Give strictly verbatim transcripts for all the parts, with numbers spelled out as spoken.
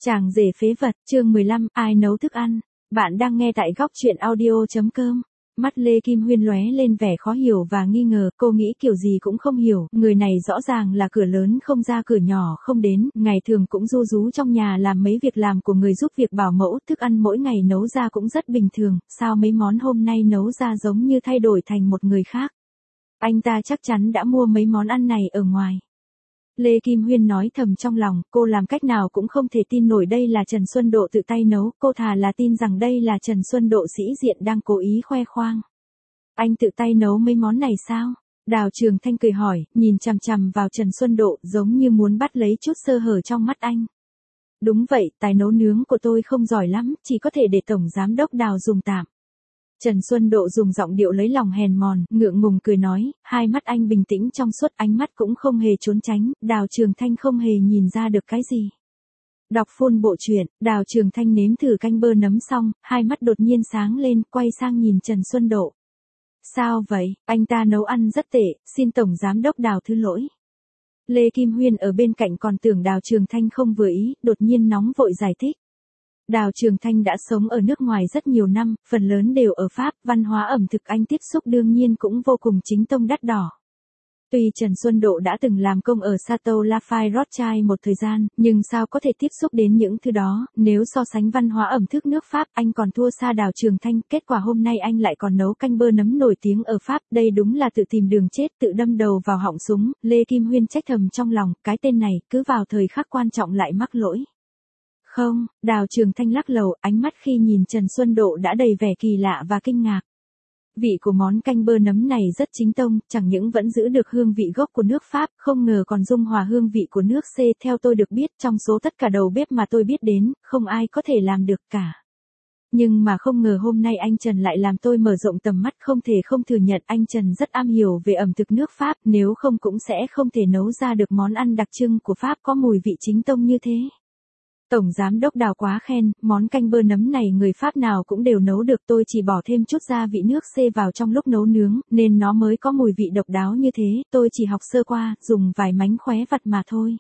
Chàng rể phế vật, chương mười lăm, ai nấu thức ăn? Bạn đang nghe tại góc truyện audio.com. Mắt Lê Kim Huyên lóe lên vẻ khó hiểu và nghi ngờ, cô nghĩ kiểu gì cũng không hiểu, người này rõ ràng là cửa lớn không ra cửa nhỏ không đến, ngày thường cũng ru rú trong nhà làm mấy việc làm của người giúp việc bảo mẫu, thức ăn mỗi ngày nấu ra cũng rất bình thường, sao mấy món hôm nay nấu ra giống như thay đổi thành một người khác. Anh ta chắc chắn đã mua mấy món ăn này ở ngoài. Lê Kim Huyên nói thầm trong lòng, cô làm cách nào cũng không thể tin nổi đây là Trần Xuân Độ tự tay nấu, cô thà là tin rằng đây là Trần Xuân Độ sĩ diện đang cố ý khoe khoang. Anh tự tay nấu mấy món này sao? Đào Trường Thanh cười hỏi, nhìn chằm chằm vào Trần Xuân Độ giống như muốn bắt lấy chút sơ hở trong mắt anh. Đúng vậy, tài nấu nướng của tôi không giỏi lắm, chỉ có thể để Tổng Giám đốc Đào dùng tạm. Trần Xuân Độ dùng giọng điệu lấy lòng hèn mòn, ngượng ngùng cười nói, hai mắt anh bình tĩnh trong suốt, ánh mắt cũng không hề trốn tránh, Đào Trường Thanh không hề nhìn ra được cái gì. Đọc full bộ truyện, Đào Trường Thanh nếm thử canh bơ nấm xong, hai mắt đột nhiên sáng lên, quay sang nhìn Trần Xuân Độ. Sao vậy, anh ta nấu ăn rất tệ, xin Tổng Giám đốc Đào thứ lỗi. Lê Kim Huyên ở bên cạnh còn tưởng Đào Trường Thanh không vừa ý, đột nhiên nóng vội giải thích. Đào Trường Thanh đã sống ở nước ngoài rất nhiều năm, phần lớn đều ở Pháp, văn hóa ẩm thực anh tiếp xúc đương nhiên cũng vô cùng chính tông đắt đỏ. Tuy Trần Xuân Độ đã từng làm công ở Chateau Lafayette Rothschild một thời gian, nhưng sao có thể tiếp xúc đến những thứ đó, nếu so sánh văn hóa ẩm thực nước Pháp anh còn thua xa Đào Trường Thanh, kết quả hôm nay anh lại còn nấu canh bơ nấm nổi tiếng ở Pháp, đây đúng là tự tìm đường chết, tự đâm đầu vào họng súng, Lê Kim Huyên trách thầm trong lòng, cái tên này, cứ vào thời khắc quan trọng lại mắc lỗi. Không, Đào Trường Thanh lắc lầu, ánh mắt khi nhìn Trần Xuân Độ đã đầy vẻ kỳ lạ và kinh ngạc. Vị của món canh bơ nấm này rất chính tông, chẳng những vẫn giữ được hương vị gốc của nước Pháp, không ngờ còn dung hòa hương vị của nước C. Theo tôi được biết, trong số tất cả đầu bếp mà tôi biết đến, không ai có thể làm được cả. Nhưng mà không ngờ hôm nay anh Trần lại làm tôi mở rộng tầm mắt, không thể không thừa nhận anh Trần rất am hiểu về ẩm thực nước Pháp, nếu không cũng sẽ không thể nấu ra được món ăn đặc trưng của Pháp có mùi vị chính tông như thế. Tổng Giám đốc Đào quá khen, món canh bơ nấm này người Pháp nào cũng đều nấu được, tôi chỉ bỏ thêm chút gia vị nước C vào trong lúc nấu nướng, nên nó mới có mùi vị độc đáo như thế, tôi chỉ học sơ qua, dùng vài mánh khóe vặt mà thôi.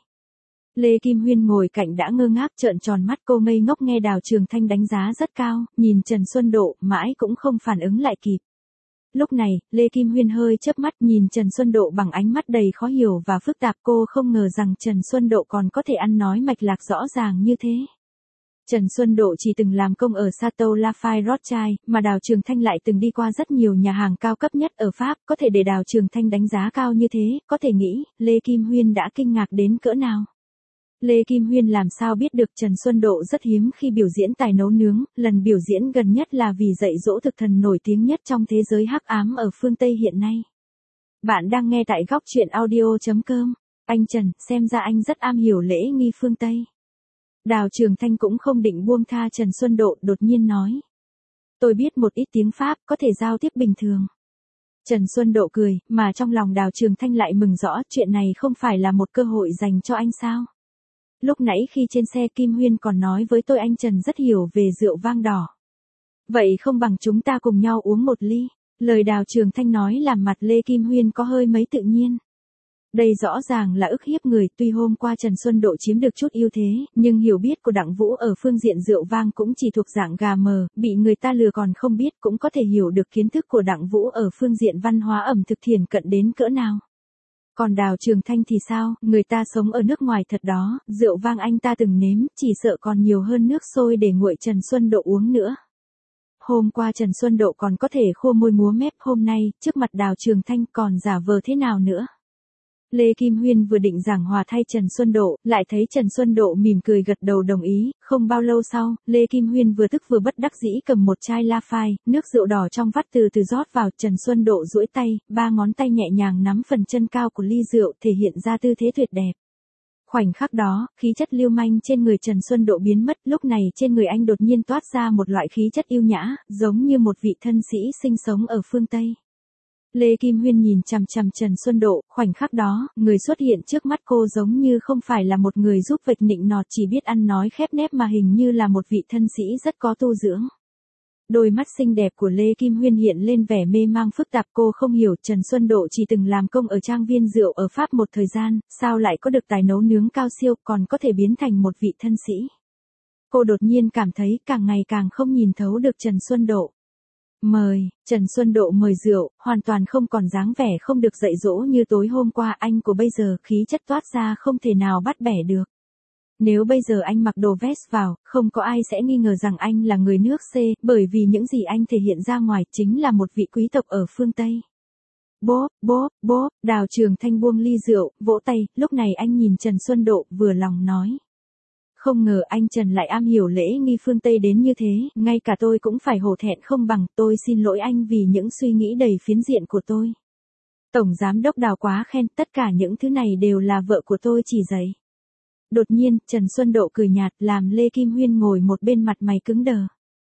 Lê Kim Huyên ngồi cạnh đã ngơ ngác trợn tròn mắt, cô ngây ngốc nghe Đào Trường Thanh đánh giá rất cao, nhìn Trần Xuân Độ, mãi cũng không phản ứng lại kịp. Lúc này, Lê Kim Huyên hơi chớp mắt nhìn Trần Xuân Độ bằng ánh mắt đầy khó hiểu và phức tạp, cô không ngờ rằng Trần Xuân Độ còn có thể ăn nói mạch lạc rõ ràng như thế. Trần Xuân Độ chỉ từng làm công ở Chateau Lafayette Rothschild, mà Đào Trường Thanh lại từng đi qua rất nhiều nhà hàng cao cấp nhất ở Pháp, có thể để Đào Trường Thanh đánh giá cao như thế, có thể nghĩ, Lê Kim Huyên đã kinh ngạc đến cỡ nào. Lê Kim Huyên làm sao biết được Trần Xuân Độ rất hiếm khi biểu diễn tài nấu nướng, lần biểu diễn gần nhất là vì dạy dỗ thực thần nổi tiếng nhất trong thế giới hắc ám ở phương Tây hiện nay. Bạn đang nghe tại góc truyện audio.com. Anh Trần, xem ra anh rất am hiểu lễ nghi phương Tây. Đào Trường Thanh cũng không định buông tha Trần Xuân Độ, đột nhiên nói. Tôi biết một ít tiếng Pháp, có thể giao tiếp bình thường. Trần Xuân Độ cười, mà trong lòng Đào Trường Thanh lại mừng rõ, chuyện này không phải là một cơ hội dành cho anh sao? Lúc nãy khi trên xe Kim Huyên còn nói với tôi anh Trần rất hiểu về rượu vang đỏ. Vậy không bằng chúng ta cùng nhau uống một ly. Lời Đào Trường Thanh nói làm mặt Lê Kim Huyên có hơi mấy tự nhiên. Đây rõ ràng là ức hiếp người, tuy hôm qua Trần Xuân Độ chiếm được chút ưu thế, nhưng hiểu biết của Đặng Vũ ở phương diện rượu vang cũng chỉ thuộc dạng gà mờ, bị người ta lừa còn không biết, cũng có thể hiểu được kiến thức của Đặng Vũ ở phương diện văn hóa ẩm thực thiển cận đến cỡ nào. Còn Đào Trường Thanh thì sao, người ta sống ở nước ngoài thật đó, rượu vang anh ta từng nếm, chỉ sợ còn nhiều hơn nước sôi để nguội Trần Xuân Độ uống nữa. Hôm qua Trần Xuân Độ còn có thể khô môi múa mép, hôm nay, trước mặt Đào Trường Thanh còn giả vờ thế nào nữa. Lê Kim Huyên vừa định giảng hòa thay Trần Xuân Độ, lại thấy Trần Xuân Độ mỉm cười gật đầu đồng ý, không bao lâu sau, Lê Kim Huyên vừa tức vừa bất đắc dĩ cầm một chai Lafayette, nước rượu đỏ trong vắt từ từ rót vào, Trần Xuân Độ duỗi tay, ba ngón tay nhẹ nhàng nắm phần chân cao của ly rượu, thể hiện ra tư thế tuyệt đẹp. Khoảnh khắc đó, khí chất lưu manh trên người Trần Xuân Độ biến mất, lúc này trên người anh đột nhiên toát ra một loại khí chất yêu nhã, giống như một vị thân sĩ sinh sống ở phương Tây. Lê Kim Huyên nhìn chằm chằm Trần Xuân Độ, khoảnh khắc đó, người xuất hiện trước mắt cô giống như không phải là một người giúp vạch nịnh nọt chỉ biết ăn nói khép nép mà hình như là một vị thân sĩ rất có tu dưỡng. Đôi mắt xinh đẹp của Lê Kim Huyên hiện lên vẻ mê mang phức tạp, cô không hiểu Trần Xuân Độ chỉ từng làm công ở trang viên rượu ở Pháp một thời gian, sao lại có được tài nấu nướng cao siêu còn có thể biến thành một vị thân sĩ. Cô đột nhiên cảm thấy càng ngày càng không nhìn thấu được Trần Xuân Độ. Mời, Trần Xuân Độ mời rượu, hoàn toàn không còn dáng vẻ không được dạy dỗ như tối hôm qua. Anh của bây giờ khí chất toát ra không thể nào bắt bẻ được. Nếu bây giờ anh mặc đồ vest vào, không có ai sẽ nghi ngờ rằng anh là người nước C, bởi vì những gì anh thể hiện ra ngoài chính là một vị quý tộc ở phương Tây. Bốp, bốp, bốp, Đào Trường Thanh buông ly rượu, vỗ tay, lúc này anh nhìn Trần Xuân Độ, vừa lòng nói. Không ngờ anh Trần lại am hiểu lễ nghi phương Tây đến như thế, ngay cả tôi cũng phải hổ thẹn không bằng, tôi xin lỗi anh vì những suy nghĩ đầy phiến diện của tôi. Tổng Giám đốc Đào quá khen, tất cả những thứ này đều là vợ của tôi chỉ dạy. Đột nhiên, Trần Xuân Độ cười nhạt, làm Lê Kim Huyên ngồi một bên mặt mày cứng đờ.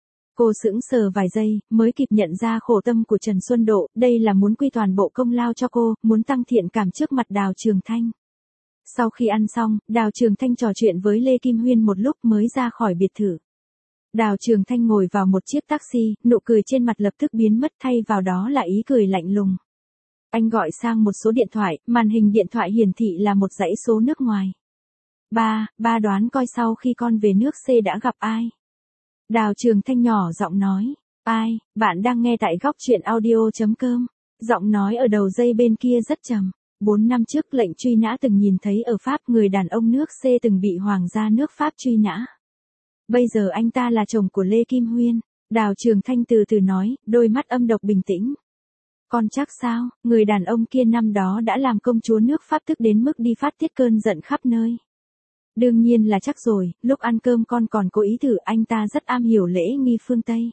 Cô sững sờ vài giây, mới kịp nhận ra khổ tâm của Trần Xuân Độ, đây là muốn quy toàn bộ công lao cho cô, muốn tăng thiện cảm trước mặt Đào Trường Thanh. Sau khi ăn xong, Đào Trường Thanh trò chuyện với Lê Kim Huyên một lúc mới ra khỏi biệt thự. Đào Trường Thanh ngồi vào một chiếc taxi, nụ cười trên mặt lập tức biến mất, thay vào đó là ý cười lạnh lùng. Anh gọi sang một số điện thoại, màn hình điện thoại hiển thị là một dãy số nước ngoài. Ba, ba đoán coi sau khi con về nước C đã gặp ai? Đào Trường Thanh nhỏ giọng nói. Ai, bạn đang nghe tại góc truyện audio chấm com. Giọng nói ở đầu dây bên kia rất trầm. Bốn năm trước lệnh truy nã từng nhìn thấy ở Pháp, người đàn ông nước C từng bị hoàng gia nước Pháp truy nã. Bây giờ anh ta là chồng của Lê Kim Huyên. Đào Trường Thanh từ từ nói, đôi mắt âm độc bình tĩnh. Con chắc sao, người đàn ông kia năm đó đã làm công chúa nước Pháp tức đến mức đi phát tiết cơn giận khắp nơi. Đương nhiên là chắc rồi, lúc ăn cơm con còn cố ý thử, anh ta rất am hiểu lễ nghi phương Tây.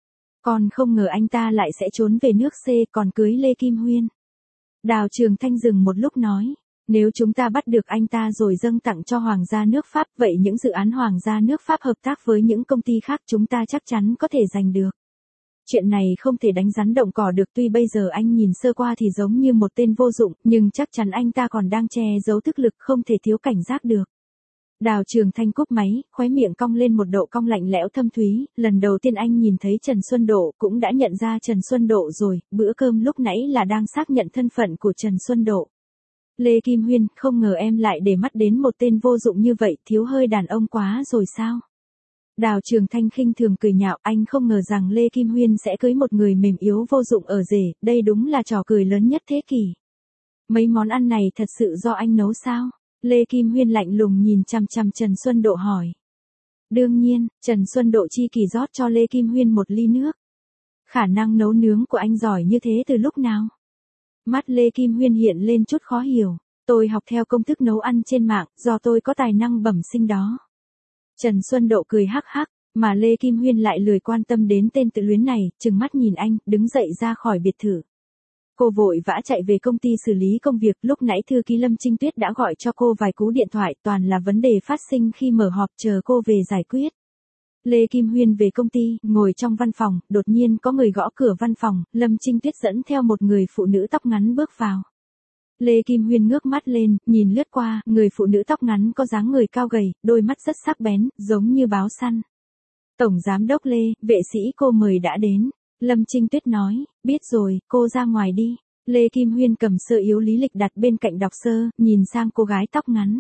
Con không ngờ anh ta lại sẽ trốn về nước C còn cưới Lê Kim Huyên. Đào Trường Thanh dừng một lúc nói, nếu chúng ta bắt được anh ta rồi dâng tặng cho hoàng gia nước Pháp, vậy những dự án hoàng gia nước Pháp hợp tác với những công ty khác chúng ta chắc chắn có thể giành được. Chuyện này không thể đánh rắn động cỏ được, tuy bây giờ anh nhìn sơ qua thì giống như một tên vô dụng, nhưng chắc chắn anh ta còn đang che giấu thực lực, không thể thiếu cảnh giác được. Đào Trường Thanh cúp máy, khóe miệng cong lên một độ cong lạnh lẽo thâm thúy, lần đầu tiên anh nhìn thấy Trần Xuân Độ cũng đã nhận ra Trần Xuân Độ rồi, bữa cơm lúc nãy là đang xác nhận thân phận của Trần Xuân Độ. Lê Kim Huyên, không ngờ em lại để mắt đến một tên vô dụng như vậy, thiếu hơi đàn ông quá rồi sao? Đào Trường Thanh khinh thường cười nhạo, anh không ngờ rằng Lê Kim Huyên sẽ cưới một người mềm yếu vô dụng ở rể, đây đúng là trò cười lớn nhất thế kỷ. Mấy món ăn này thật sự do anh nấu sao? Lê Kim Huyên lạnh lùng nhìn chằm chằm Trần Xuân Độ hỏi. Đương nhiên, Trần Xuân Độ chi kỳ rót cho Lê Kim Huyên một ly nước. Khả năng nấu nướng của anh giỏi như thế từ lúc nào? Mắt Lê Kim Huyên hiện lên chút khó hiểu. Tôi học theo công thức nấu ăn trên mạng, do tôi có tài năng bẩm sinh đó. Trần Xuân Độ cười hắc hắc, mà Lê Kim Huyên lại lười quan tâm đến tên tự luyến này, trừng mắt nhìn anh, đứng dậy ra khỏi biệt thự. Cô vội vã chạy về công ty xử lý công việc, lúc nãy thư ký Lâm Trinh Tuyết đã gọi cho cô vài cú điện thoại, toàn là vấn đề phát sinh khi mở họp, chờ cô về giải quyết. Lê Kim Huyên về công ty, ngồi trong văn phòng, đột nhiên có người gõ cửa văn phòng, Lâm Trinh Tuyết dẫn theo một người phụ nữ tóc ngắn bước vào. Lê Kim Huyên ngước mắt lên, nhìn lướt qua, người phụ nữ tóc ngắn có dáng người cao gầy, đôi mắt rất sắc bén, giống như báo săn. Tổng Giám đốc Lê, vệ sĩ cô mời đã đến. Lâm Trinh Tuyết nói, biết rồi, cô ra ngoài đi. Lê Kim Huyên cầm sơ yếu lý lịch đặt bên cạnh đọc sơ, nhìn sang cô gái tóc ngắn.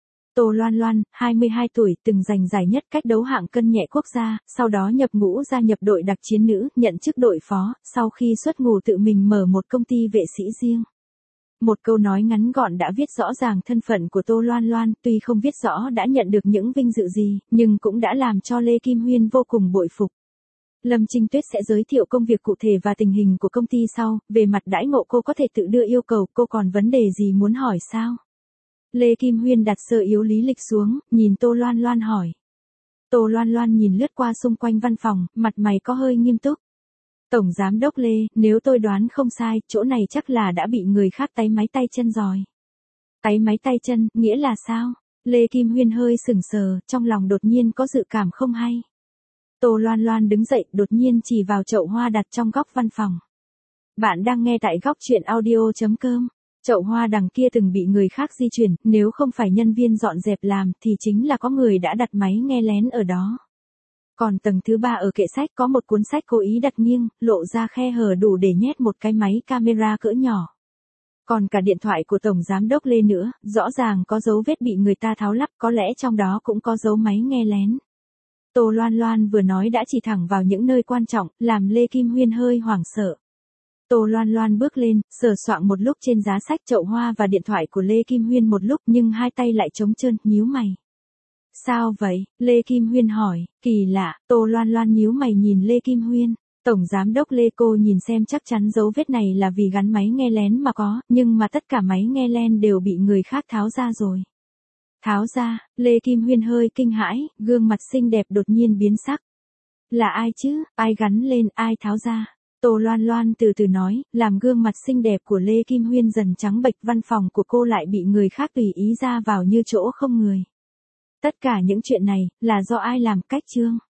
Tô Loan Loan, hai mươi hai tuổi, từng giành giải nhất cách đấu hạng cân nhẹ quốc gia, sau đó nhập ngũ gia nhập đội đặc chiến nữ, nhận chức đội phó, sau khi xuất ngũ tự mình mở một công ty vệ sĩ riêng. Một câu nói ngắn gọn đã viết rõ ràng thân phận của Tô Loan Loan, tuy không viết rõ đã nhận được những vinh dự gì, nhưng cũng đã làm cho Lê Kim Huyên vô cùng bội phục. Lâm Trinh Tuyết sẽ giới thiệu công việc cụ thể và tình hình của công ty sau, về mặt đãi ngộ cô có thể tự đưa yêu cầu, cô còn vấn đề gì muốn hỏi sao? Lê Kim Huyên đặt sơ yếu lý lịch xuống, nhìn Tô Loan Loan hỏi. Tô Loan Loan nhìn lướt qua xung quanh văn phòng, mặt mày có hơi nghiêm túc. Tổng Giám đốc Lê, nếu tôi đoán không sai, chỗ này chắc là đã bị người khác táy máy tay chân rồi. Táy máy tay chân, nghĩa là sao? Lê Kim Huyên hơi sững sờ, trong lòng đột nhiên có dự cảm không hay. Tô Loan Loan đứng dậy, đột nhiên chỉ vào chậu hoa đặt trong góc văn phòng. Bạn đang nghe tại góc truyện audio chấm com. Chậu hoa đằng kia từng bị người khác di chuyển, nếu không phải nhân viên dọn dẹp làm thì chính là có người đã đặt máy nghe lén ở đó. Còn tầng thứ ba ở kệ sách có một cuốn sách cố ý đặt nghiêng, lộ ra khe hở đủ để nhét một cái máy camera cỡ nhỏ. Còn cả điện thoại của Tổng Giám đốc Lê nữa, rõ ràng có dấu vết bị người ta tháo lắp, có lẽ trong đó cũng có dấu máy nghe lén. Tô Loan Loan vừa nói đã chỉ thẳng vào những nơi quan trọng, làm Lê Kim Huyên hơi hoảng sợ. Tô Loan Loan bước lên, sờ soạng một lúc trên giá sách, chậu hoa và điện thoại của Lê Kim Huyên một lúc nhưng hai tay lại trống trơn, nhíu mày. Sao vậy? Lê Kim Huyên hỏi. Kỳ lạ. Tô Loan Loan nhíu mày nhìn Lê Kim Huyên. Tổng giám đốc Lê, cô nhìn xem chắc chắn dấu vết này là vì gắn máy nghe lén mà có, nhưng mà tất cả máy nghe len đều bị người khác tháo ra rồi. Tháo ra? Lê Kim Huyên hơi kinh hãi, gương mặt xinh đẹp đột nhiên biến sắc. Là ai chứ? Ai gắn lên, ai tháo ra? Tô Loan Loan từ từ nói, làm gương mặt xinh đẹp của Lê Kim Huyên dần trắng bệch, văn phòng của cô lại bị người khác tùy ý ra vào như chỗ không người. Tất cả những chuyện này, là do ai làm? Cách Trương.